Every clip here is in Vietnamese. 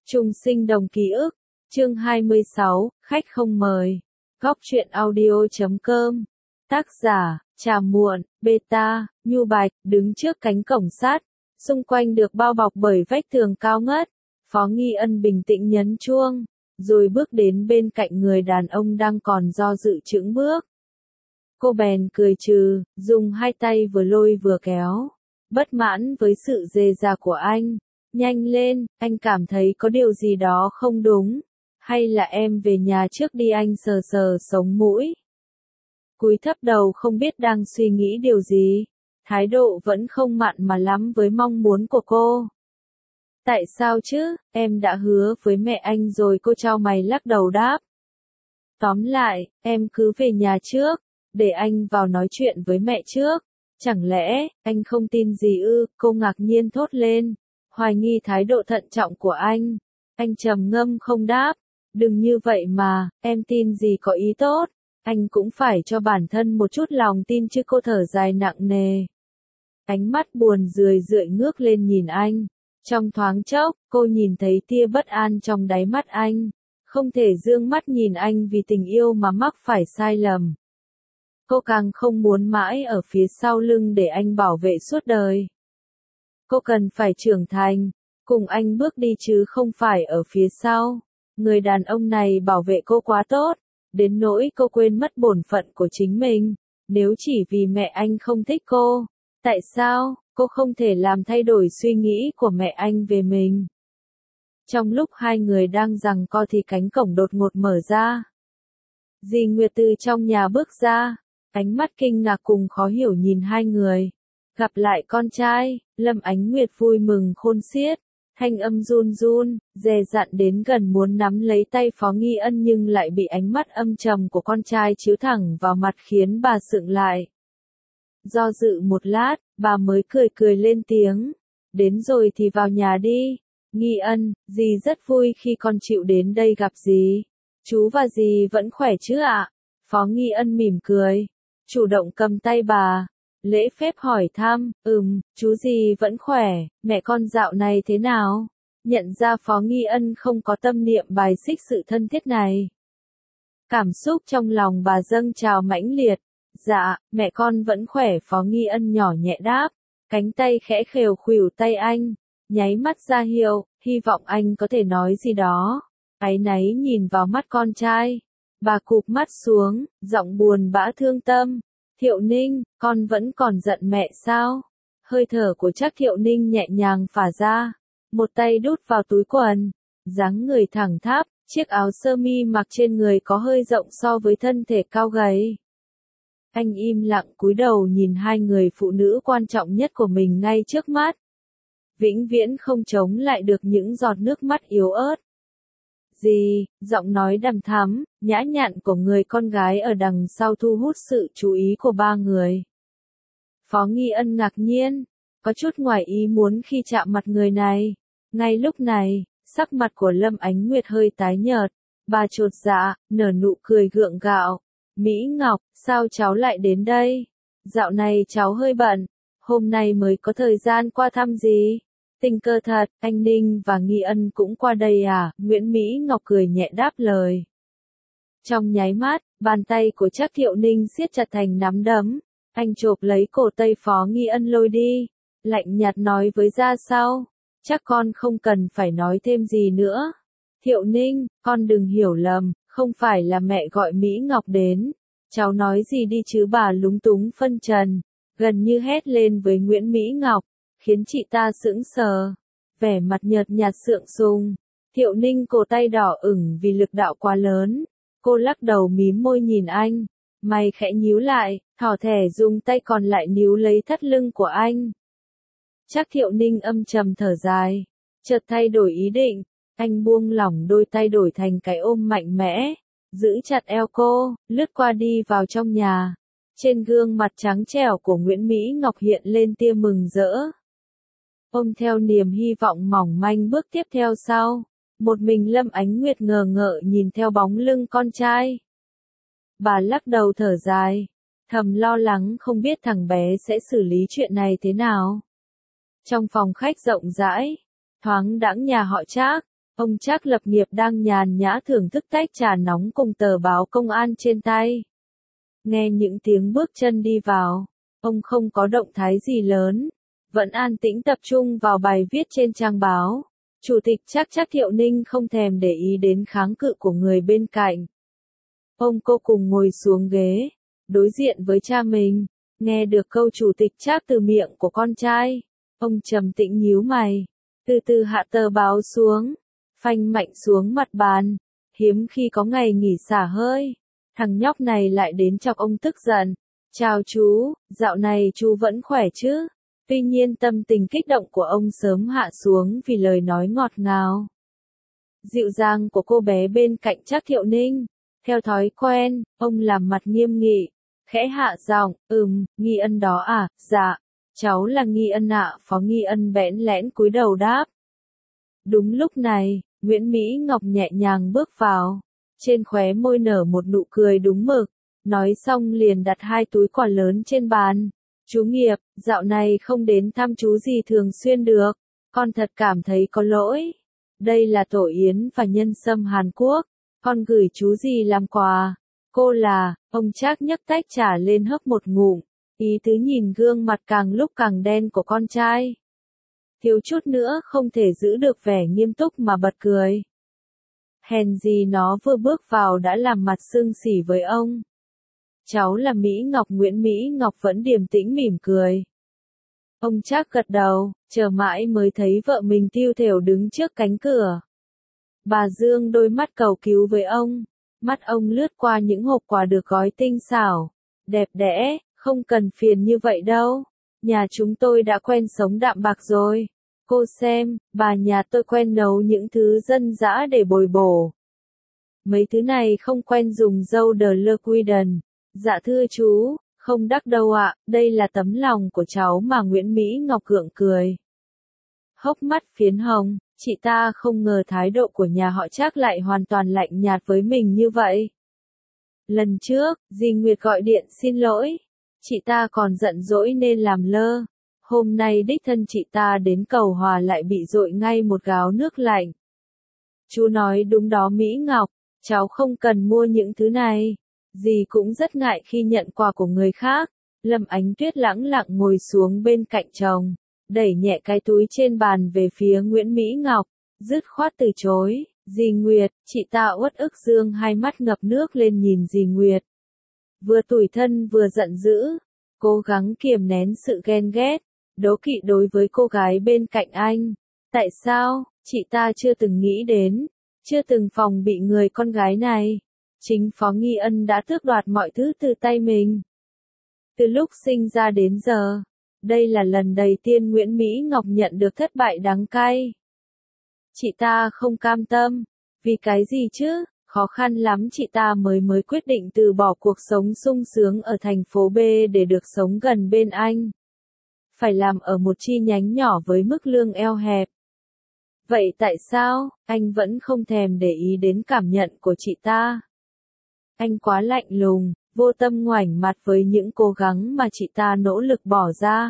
Chung sinh đồng ký ức, chương 26, khách không mời. Góc truyện audio.com. Tác giả, Trà Muộn, Beta, Nhu Bạch, đứng trước cánh cổng sắt, xung quanh được bao bọc bởi vách tường cao ngất. Phó Nghi Ân bình tĩnh nhấn chuông, rồi bước đến bên cạnh người đàn ông đang còn do dự chững bước. Cô bèn cười trừ, dùng hai tay vừa lôi vừa kéo. Bất mãn với sự dè dặt của anh. Nhanh lên, anh cảm thấy có điều gì đó không đúng. Hay là em về nhà trước đi, anh sờ sờ sống mũi. Cúi thấp đầu không biết đang suy nghĩ điều gì. Thái độ vẫn không mặn mà lắm với mong muốn của cô. Tại sao chứ, em đã hứa với mẹ anh rồi, cô chau mày lắc đầu đáp. Tóm lại, em cứ về nhà trước, để anh vào nói chuyện với mẹ trước. Chẳng lẽ, anh không tin gì ư? Cô ngạc nhiên thốt lên, hoài nghi thái độ thận trọng của anh. Anh trầm ngâm không đáp. Đừng như vậy mà, em tin gì có ý tốt. Anh cũng phải cho bản thân một chút lòng tin chứ. Cô thở dài nặng nề. Ánh mắt buồn rười rượi ngước lên nhìn anh. Trong thoáng chốc, cô nhìn thấy tia bất an trong đáy mắt anh. Không thể dương mắt nhìn anh vì tình yêu mà mắc phải sai lầm. Cô càng không muốn mãi ở phía sau lưng để anh bảo vệ suốt đời. Cô cần phải trưởng thành, cùng anh bước đi chứ không phải ở phía sau. Người đàn ông này bảo vệ cô quá tốt, đến nỗi cô quên mất bổn phận của chính mình. Nếu chỉ vì mẹ anh không thích cô, tại sao cô không thể làm thay đổi suy nghĩ của mẹ anh về mình? Trong lúc hai người đang giằng co thì cánh cổng đột ngột mở ra. Dì Nguyệt từ trong nhà bước ra, ánh mắt kinh ngạc cùng khó hiểu nhìn hai người. Gặp lại con trai, Lâm Ánh Nguyệt vui mừng khôn xiết, thanh âm run run, dè dặn đến gần muốn nắm lấy tay Phó Nghi Ân nhưng lại bị ánh mắt âm trầm của con trai chiếu thẳng vào mặt khiến bà sững lại. Do dự một lát, bà mới cười cười lên tiếng, đến rồi thì vào nhà đi. Nghi Ân, dì rất vui khi con chịu đến đây gặp dì. Chú và dì vẫn khỏe chứ ạ? Phó Nghi Ân mỉm cười, chủ động cầm tay bà. Lễ phép hỏi thăm, chú gì vẫn khỏe, mẹ con dạo này thế nào? Nhận ra Phó Nghi Ân không có tâm niệm bài xích sự thân thiết này. Cảm xúc trong lòng bà dâng trào mãnh liệt. Dạ, mẹ con vẫn khỏe. Phó Nghi Ân nhỏ nhẹ đáp, cánh tay khẽ khều khuỷu tay anh, nháy mắt ra hiệu, hy vọng anh có thể nói gì đó. Áy náy nhìn vào mắt con trai, bà cụp mắt xuống, giọng buồn bã thương tâm. Thiệu Ninh, con vẫn còn giận mẹ sao? Hơi thở của Trác Thiệu Ninh nhẹ nhàng phả ra, một tay đút vào túi quần, dáng người thẳng tháp, chiếc áo sơ mi mặc trên người có hơi rộng so với thân thể cao gầy. Anh im lặng cúi đầu nhìn hai người phụ nữ quan trọng nhất của mình ngay trước mắt. Vĩnh viễn không chống lại được những giọt nước mắt yếu ớt. Dì, giọng nói đằm thắm, nhã nhặn của người con gái ở đằng sau thu hút sự chú ý của ba người. Phó Nghi Ân ngạc nhiên, có chút ngoài ý muốn khi chạm mặt người này. Ngay lúc này, sắc mặt của Lâm Ánh Nguyệt hơi tái nhợt, bà chột dạ, nở nụ cười gượng gạo. Mỹ Ngọc, sao cháu lại đến đây? Dạo này cháu hơi bận, hôm nay mới có thời gian qua thăm dì. Tình cờ thật, anh Ninh và Nghi Ân cũng qua đây à? Nguyễn Mỹ Ngọc cười nhẹ đáp lời. Trong nháy mắt, bàn tay của Trác Thiệu Ninh siết chặt thành nắm đấm. Anh chộp lấy cổ tay Phó Nghi Ân lôi đi. Lạnh nhạt nói với ra sau. Chắc con không cần phải nói thêm gì nữa. Thiệu Ninh, con đừng hiểu lầm, không phải là mẹ gọi Mỹ Ngọc đến. Cháu nói gì đi chứ? Bà lúng túng phân trần, gần như hét lên với Nguyễn Mỹ Ngọc, khiến chị ta sững sờ, vẻ mặt nhợt nhạt sượng sùng. Thiệu Ninh cổ tay đỏ ửng vì lực đạo quá lớn. Cô lắc đầu mím môi nhìn anh, mày khẽ nhíu lại, thỏ thẻ dùng tay còn lại níu lấy thắt lưng của anh. Trác Thiệu Ninh âm trầm thở dài, chợt thay đổi ý định, anh buông lỏng đôi tay đổi thành cái ôm mạnh mẽ, giữ chặt eo cô, lướt qua đi vào trong nhà. Trên gương mặt trắng trẻo của Nguyễn Mỹ Ngọc hiện lên tia mừng rỡ. Ôm theo niềm hy vọng mỏng manh bước tiếp theo sau, một mình Lâm Ánh Nguyệt ngờ ngợ nhìn theo bóng lưng con trai. Bà lắc đầu thở dài, thầm lo lắng không biết thằng bé sẽ xử lý chuyện này thế nào. Trong phòng khách rộng rãi, thoáng đãng nhà họ Trác, Ông Trác lập nghiệp đang nhàn nhã thưởng thức tách trà nóng cùng tờ báo công an trên tay. Nghe những tiếng bước chân đi vào, ông không có động thái gì lớn, vẫn an tĩnh tập trung vào bài viết trên trang báo. Chủ tịch Trác Thiệu Ninh không thèm để ý đến kháng cự của người bên cạnh. Ông cô cùng ngồi xuống ghế, đối diện với cha mình, nghe được câu chủ tịch Trác từ miệng của con trai. Ông trầm tĩnh nhíu mày, từ từ hạ tờ báo xuống, phanh mạnh xuống mặt bàn, hiếm khi có ngày nghỉ xả hơi. Thằng nhóc này lại đến chọc ông tức giận. Chào chú, dạo này chú vẫn khỏe chứ? Tuy nhiên tâm tình kích động của ông sớm hạ xuống vì lời nói ngọt ngào, dịu dàng của cô bé bên cạnh Trác Thiệu Ninh. Theo thói quen, ông làm mặt nghiêm nghị, khẽ hạ giọng, Nghi Ân đó à, dạ, cháu là Nghi Ân ạ. Phó Nghi Ân bẽn lẽn cúi đầu đáp. Đúng lúc này, Nguyễn Mỹ Ngọc nhẹ nhàng bước vào, trên khóe môi nở một nụ cười đúng mực, nói xong liền đặt 2 túi quà lớn trên bàn. Chú Nghiệp, dạo này không đến thăm chú gì thường xuyên được, con thật cảm thấy có lỗi. Đây là tổ yến và nhân sâm Hàn Quốc, con gửi chú gì làm quà. Cô là, ông Trác nhấc tách trà lên hớp một ngụm, ý tứ nhìn gương mặt càng lúc càng đen của con trai. Thiếu chút nữa không thể giữ được vẻ nghiêm túc mà bật cười. Hèn gì nó vừa bước vào đã làm mặt sưng xỉ với ông. Cháu là Mỹ Ngọc. Nguyễn Mỹ Ngọc vẫn điềm tĩnh mỉm cười. Ông Trác gật đầu, chờ mãi mới thấy vợ mình tiêu thểu đứng trước cánh cửa. Bà dương đôi mắt cầu cứu với ông, mắt ông lướt qua những hộp quà được gói tinh xảo, đẹp đẽ, không cần phiền như vậy đâu. Nhà chúng tôi đã quen sống đạm bạc rồi. Cô xem, bà nhà tôi quen nấu những thứ dân dã để bồi bổ. Mấy thứ này không quen dùng dâu de le Cuiden. Dạ thưa chú, không đắc đâu ạ, đây là tấm lòng của cháu mà. Nguyễn Mỹ Ngọc gượng cười. Hốc mắt phiến hồng, chị ta không ngờ thái độ của nhà họ Trác lại hoàn toàn lạnh nhạt với mình như vậy. Lần trước, dì Nguyệt gọi điện xin lỗi, chị ta còn giận dỗi nên làm lơ. Hôm nay đích thân chị ta đến cầu hòa lại bị dội ngay một gáo nước lạnh. Chú nói đúng đó Mỹ Ngọc, cháu không cần mua những thứ này. Dì cũng rất ngại khi nhận quà của người khác. Lâm Ánh Tuyết lẳng lặng ngồi xuống bên cạnh chồng, đẩy nhẹ cái túi trên bàn về phía Nguyễn Mỹ Ngọc, dứt khoát từ chối. Dì Nguyệt, chị ta uất ức dương hai mắt ngập nước lên nhìn dì Nguyệt. Vừa tủi thân vừa giận dữ, cố gắng kiềm nén sự ghen ghét, đố kỵ đối với cô gái bên cạnh anh. Tại sao, chị ta chưa từng nghĩ đến, chưa từng phòng bị người con gái này. Chính Phó Nghi Ân đã tước đoạt mọi thứ từ tay mình. Từ lúc sinh ra đến giờ, đây là lần đầu tiên Nguyễn Mỹ Ngọc nhận được thất bại đắng cay. Chị ta không cam tâm, vì cái gì chứ, khó khăn lắm chị ta mới quyết định từ bỏ cuộc sống sung sướng ở thành phố B để được sống gần bên anh. Phải làm ở một chi nhánh nhỏ với mức lương eo hẹp. Vậy tại sao, anh vẫn không thèm để ý đến cảm nhận của chị ta? Anh quá lạnh lùng, vô tâm ngoảnh mặt với những cố gắng mà chị ta nỗ lực bỏ ra.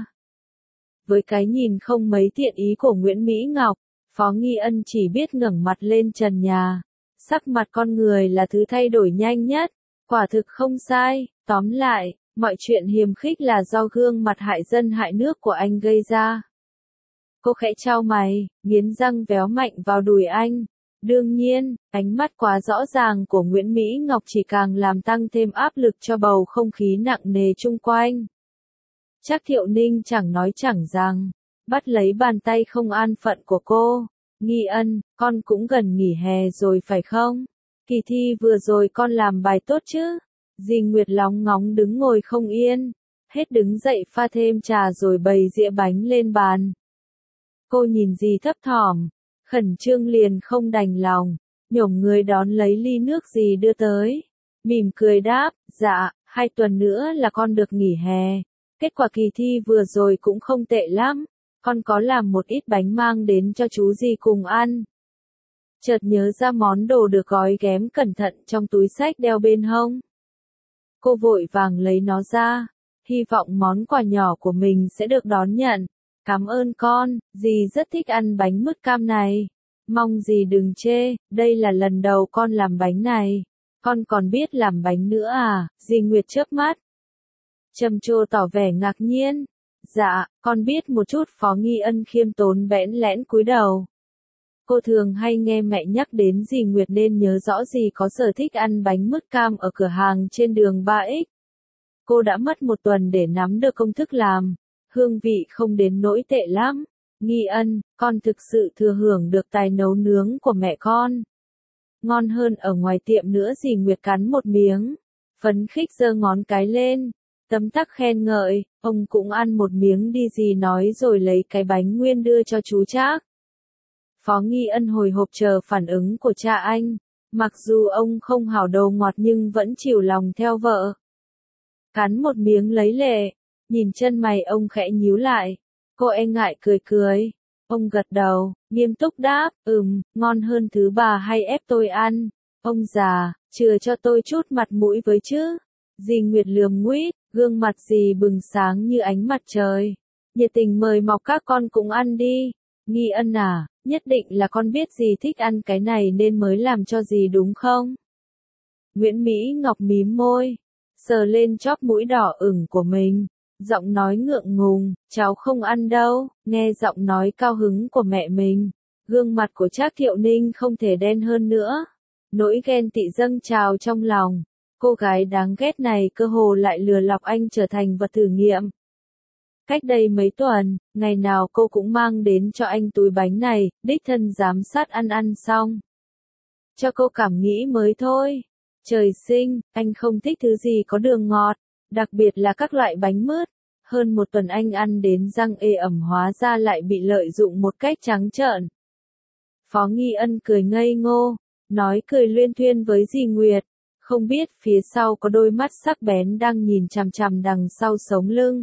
Với cái nhìn không mấy thiện ý của Nguyễn Mỹ Ngọc, Phó Nghi Ân chỉ biết ngẩng mặt lên trần nhà. Sắc mặt con người là thứ thay đổi nhanh nhất, quả thực không sai. Tóm lại, mọi chuyện hiềm khích là do gương mặt hại dân hại nước của anh gây ra. Cô khẽ chau mày, nghiến răng véo mạnh vào đùi anh. Đương nhiên, ánh mắt quá rõ ràng của Nguyễn Mỹ Ngọc chỉ càng làm tăng thêm áp lực cho bầu không khí nặng nề chung quanh. Trác Thiệu Ninh chẳng nói chẳng rằng, bắt lấy bàn tay không an phận của cô. Nghi Ân, con cũng gần nghỉ hè rồi phải không? Kỳ thi vừa rồi con làm bài tốt chứ? Dì Nguyệt lóng ngóng đứng ngồi không yên, hết đứng dậy pha thêm trà rồi bày dĩa bánh lên bàn. Cô nhìn dì thấp thỏm, khẩn trương liền không đành lòng, nhổm người đón lấy ly nước dì đưa tới, mỉm cười đáp, dạ, 2 tuần nữa là con được nghỉ hè. Kết quả kỳ thi vừa rồi cũng không tệ lắm, con có làm một ít bánh mang đến cho chú dì cùng ăn. Chợt nhớ ra món đồ được gói ghém cẩn thận trong túi xách đeo bên hông. Cô vội vàng lấy nó ra, hy vọng món quà nhỏ của mình sẽ được đón nhận. Cảm ơn con, dì rất thích ăn bánh mứt cam này. Mong dì đừng chê, đây là lần đầu con làm bánh này. Con còn biết làm bánh nữa à? Dì Nguyệt chớp mắt. Trầm Trồ tỏ vẻ ngạc nhiên. Dạ, con biết một chút. Phó Nghi Ân khiêm tốn bẽn lẽn cúi đầu. Cô thường hay nghe mẹ nhắc đến dì Nguyệt nên nhớ rõ dì có sở thích ăn bánh mứt cam ở cửa hàng trên đường 3X. Cô đã mất một tuần để nắm được công thức làm. Hương vị không đến nỗi tệ lắm. Nghi Ân, con thực sự thừa hưởng được tài nấu nướng của mẹ con. Ngon hơn ở ngoài tiệm nữa. Dì Nguyệt cắn một miếng. Phấn khích giơ ngón cái lên. Tấm tắc khen ngợi, ông cũng ăn một miếng đi dì nói rồi lấy cái bánh nguyên đưa cho chú Trác. Phó Nghi Ân hồi hộp chờ phản ứng của cha anh. Mặc dù ông không hảo đồ ngọt nhưng vẫn chiều lòng theo vợ. Cắn một miếng lấy lệ, nhìn chân mày ông khẽ nhíu lại. Cô e ngại cười cười. Ông gật đầu, nghiêm túc đáp, ngon hơn thứ bà hay ép tôi ăn. Ông già, chừa cho tôi chút mặt mũi với chứ. Dì Nguyệt lườm nguýt, gương mặt dì bừng sáng như ánh mặt trời. Nhiệt tình mời mọc các con cũng ăn đi. Nghi Ân à, nhất định là con biết dì thích ăn cái này nên mới làm cho dì đúng không? Nguyễn Mỹ Ngọc mím môi, sờ lên chóp mũi đỏ ửng của mình. Giọng nói ngượng ngùng, cháu không ăn đâu. Nghe giọng nói cao hứng của mẹ mình, gương mặt của Trác Thiệu Ninh không thể đen hơn nữa. Nỗi ghen tị dâng trào trong lòng. Cô gái đáng ghét này cơ hồ lại lừa lọc anh trở thành vật thử nghiệm. Cách đây mấy tuần, ngày nào cô cũng mang đến cho anh túi bánh này, đích thân giám sát ăn xong. Cho cô cảm nghĩ mới thôi. Trời sinh, anh không thích thứ gì có đường ngọt, đặc biệt là các loại bánh mứt. Hơn một tuần anh ăn đến răng ê ẩm hóa ra lại bị lợi dụng một cách trắng trợn. Phó Nghi Ân cười ngây ngô, nói cười luyên thuyên với dì Nguyệt. Không biết phía sau có đôi mắt sắc bén đang nhìn chằm chằm đằng sau sống lưng.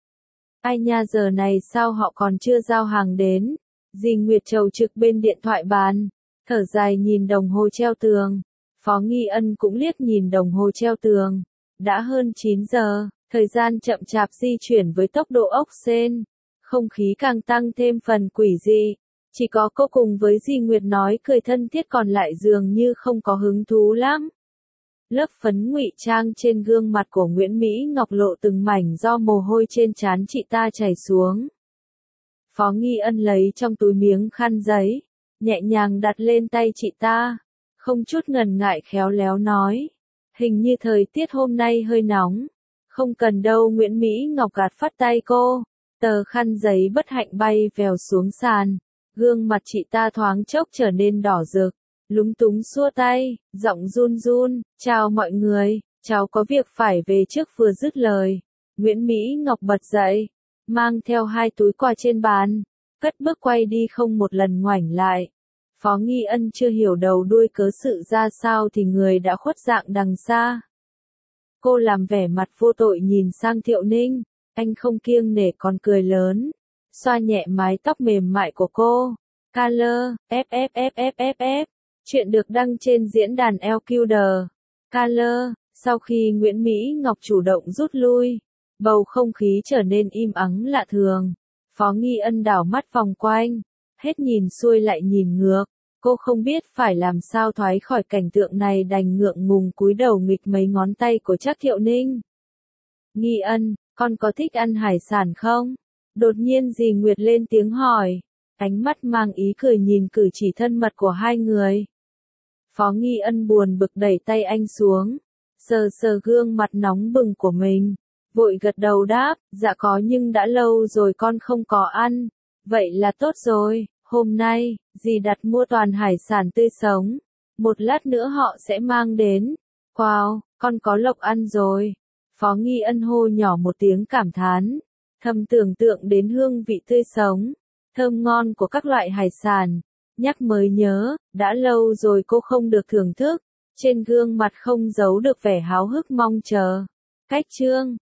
Ai nha, giờ này sao họ còn chưa giao hàng đến? Dì Nguyệt trầu trực bên điện thoại bàn, thở dài nhìn đồng hồ treo tường. Phó Nghi Ân cũng liếc nhìn đồng hồ treo tường. Đã hơn 9 giờ, thời gian chậm chạp di chuyển với tốc độ ốc sên. Không khí càng tăng thêm phần quỷ dị. Chỉ có cô cùng với dì Nguyệt nói cười thân thiết, còn lại dường như không có hứng thú lắm. Lớp phấn ngụy trang trên gương mặt của Nguyễn Mỹ Ngọc lộ từng mảnh do mồ hôi trên trán chị ta chảy xuống. Phó Nghi Ân lấy trong túi miếng khăn giấy, nhẹ nhàng đặt lên tay chị ta, không chút ngần ngại khéo léo nói. Hình như thời tiết hôm nay hơi nóng. Không cần đâu. Nguyễn Mỹ Ngọc gạt phắt tay cô. Tờ khăn giấy bất hạnh bay vèo xuống sàn. Gương mặt chị ta thoáng chốc trở nên đỏ rực. Lúng túng xua tay, giọng run run, chào mọi người, cháu có việc phải về trước. Vừa dứt lời, Nguyễn Mỹ Ngọc bật dậy, mang theo 2 túi quà trên bàn, cất bước quay đi không một lần ngoảnh lại. Phó Nghi Ân chưa hiểu đầu đuôi cớ sự ra sao thì người đã khuất dạng đằng xa. Cô làm vẻ mặt vô tội nhìn sang Thiệu Ninh, anh không kiêng nể còn cười lớn, xoa nhẹ mái tóc mềm mại của cô. Color, FFFFFF. Chuyện được đăng trên diễn đàn LQD. Color. Sau khi Nguyễn Mỹ Ngọc chủ động rút lui, bầu không khí trở nên im ắng lạ thường. Phó Nghi Ân đảo mắt vòng quanh, hết nhìn xuôi lại nhìn ngược. Cô không biết phải làm sao thoát khỏi cảnh tượng này, đành ngượng ngùng cúi đầu nghịch mấy ngón tay của Trác Thiệu Ninh. Nghi Ân, con có thích ăn hải sản không? Đột nhiên dì Nguyệt lên tiếng hỏi, ánh mắt mang ý cười nhìn cử chỉ thân mật của hai người. Phó Nghi Ân buồn bực đẩy tay anh xuống, sờ sờ gương mặt nóng bừng của mình, vội gật đầu đáp, dạ có, nhưng đã lâu rồi con không có ăn. Vậy là tốt rồi, hôm nay, dì đặt mua toàn hải sản tươi sống. Một lát nữa họ sẽ mang đến. Wow, con có lộc ăn rồi. Phó Nghi Ân hô nhỏ một tiếng cảm thán, thầm tưởng tượng đến hương vị tươi sống, thơm ngon của các loại hải sản. Nhắc mới nhớ, đã lâu rồi cô không được thưởng thức. Trên gương mặt không giấu được vẻ háo hức mong chờ. Cách chương